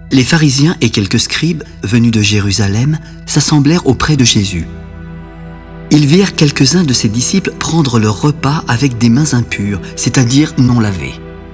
Les pharisiens et quelques scribes, venus de Jérusalem, s'assemblèrent auprès de Jésus. Ils virent quelques-uns de ses disciples prendre leur repas avec des mains impures, c'est-à-dire non lavées.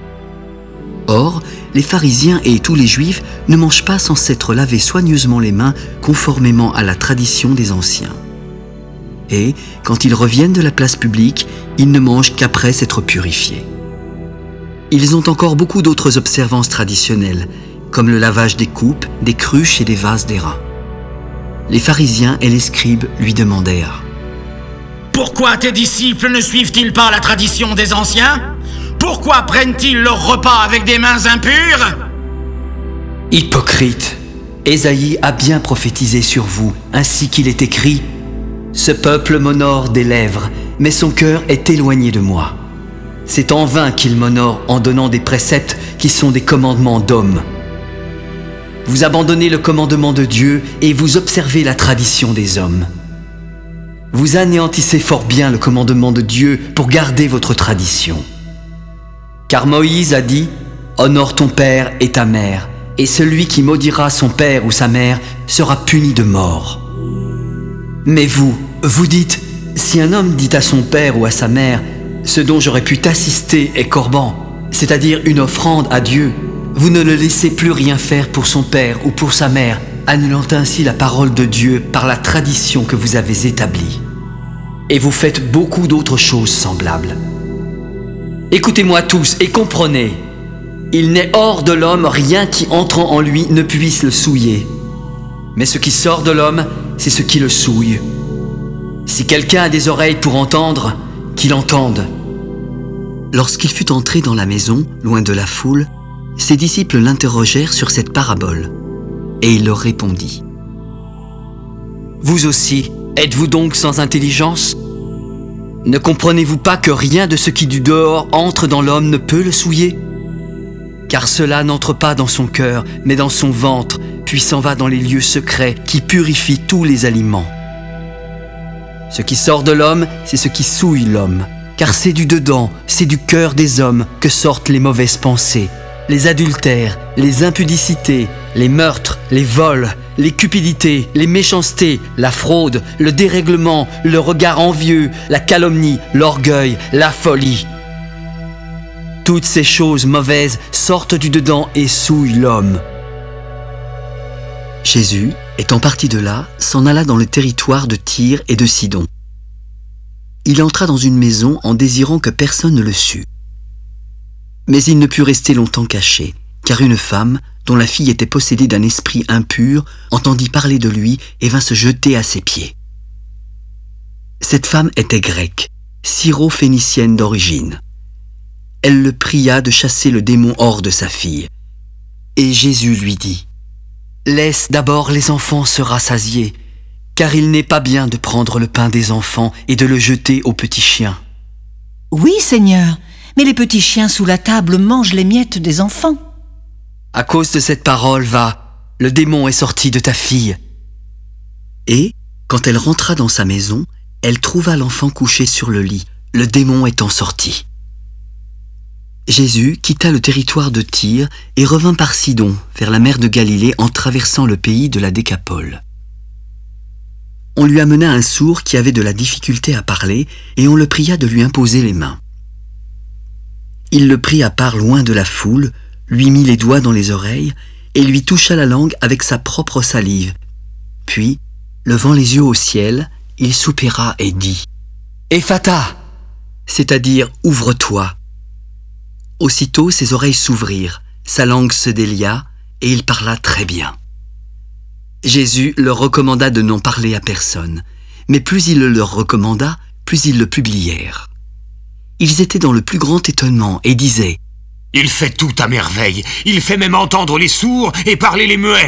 Or, les pharisiens et tous les juifs ne mangent pas sans s'être lavés soigneusement les mains conformément à la tradition des anciens. Et, quand ils reviennent de la place publique, ils ne mangent qu'après s'être purifiés. Ils ont encore beaucoup d'autres observances traditionnelles, comme le lavage des coupes, des cruches et des vases d'airain. Les pharisiens et les scribes lui demandèrent : « Pourquoi tes disciples ne suivent-ils pas la tradition des anciens ? Pourquoi prennent-ils leur repas avec des mains impures ?» Hypocrite, Ésaïe a bien prophétisé sur vous, ainsi qu'il est écrit : « Ce peuple m'honore des lèvres, mais son cœur est éloigné de moi. C'est en vain qu'il m'honore en donnant des préceptes qui sont des commandements d'hommes. Vous abandonnez le commandement de Dieu et vous observez la tradition des hommes. Vous anéantissez fort bien le commandement de Dieu pour garder votre tradition. Car Moïse a dit : honore ton père et ta mère, et celui qui maudira son père ou sa mère sera puni de mort. Mais vous dites : si un homme dit à son père ou à sa mère : ce dont j'aurais pu t'assister est corban, c'est-à-dire une offrande à Dieu, vous ne le laissez plus rien faire pour son père ou pour sa mère, annulant ainsi la parole de Dieu par la tradition que vous avez établie. Et vous faites beaucoup d'autres choses semblables. Écoutez-moi tous et comprenez. Il n'est hors de l'homme rien qui entrant en lui ne puisse le souiller. Mais ce qui sort de l'homme, c'est ce qui le souille. Si quelqu'un a des oreilles pour entendre, qu'il entende. » Lorsqu'il fut entré dans la maison, loin de la foule, ses disciples l'interrogèrent sur cette parabole, et il leur répondit : « Vous aussi, êtes-vous donc sans intelligence ? Ne comprenez-vous pas que rien de ce qui du dehors entre dans l'homme ne peut le souiller ? Car cela n'entre pas dans son cœur, mais dans son ventre, puis s'en va dans les lieux secrets qui purifient tous les aliments. Ce qui sort de l'homme, c'est ce qui souille l'homme, car c'est du dedans, c'est du cœur des hommes que sortent les mauvaises pensées, les adultères, les impudicités, les meurtres, les vols, les cupidités, les méchancetés, la fraude, le dérèglement, le regard envieux, la calomnie, l'orgueil, la folie. Toutes ces choses mauvaises sortent du dedans et souillent l'homme. » Jésus, étant parti de là, s'en alla dans le territoire de Tyr et de Sidon. Il entra dans une maison en désirant que personne ne le sût. Mais il ne put rester longtemps caché, car une femme, dont la fille était possédée d'un esprit impur, entendit parler de lui et vint se jeter à ses pieds. Cette femme était grecque, syro-phénicienne d'origine. Elle le pria de chasser le démon hors de sa fille. Et Jésus lui dit : « Laisse d'abord les enfants se rassasier, car il n'est pas bien de prendre le pain des enfants et de le jeter aux petits chiens. » « Oui, Seigneur, mais les petits chiens sous la table mangent les miettes des enfants. » À cause de cette parole, va, le démon est sorti de ta fille. Et, quand elle rentra dans sa maison, elle trouva l'enfant couché sur le lit, le démon étant sorti. Jésus quitta le territoire de Tyr et revint par Sidon, vers la mer de Galilée, en traversant le pays de la Décapole. On lui amena un sourd qui avait de la difficulté à parler, et on le pria de lui imposer les mains. Il le prit à part loin de la foule, lui mit les doigts dans les oreilles, et lui toucha la langue avec sa propre salive. Puis, levant les yeux au ciel, il soupira et dit : « Ephata !» c'est-à-dire « Ouvre-toi !» Aussitôt ses oreilles s'ouvrirent, sa langue se délia, et il parla très bien. Jésus leur recommanda de n'en parler à personne, mais plus il le leur recommanda, plus ils le publièrent. Ils étaient dans le plus grand étonnement et disaient : « Il fait tout à merveille, il fait même entendre les sourds et parler les muets. »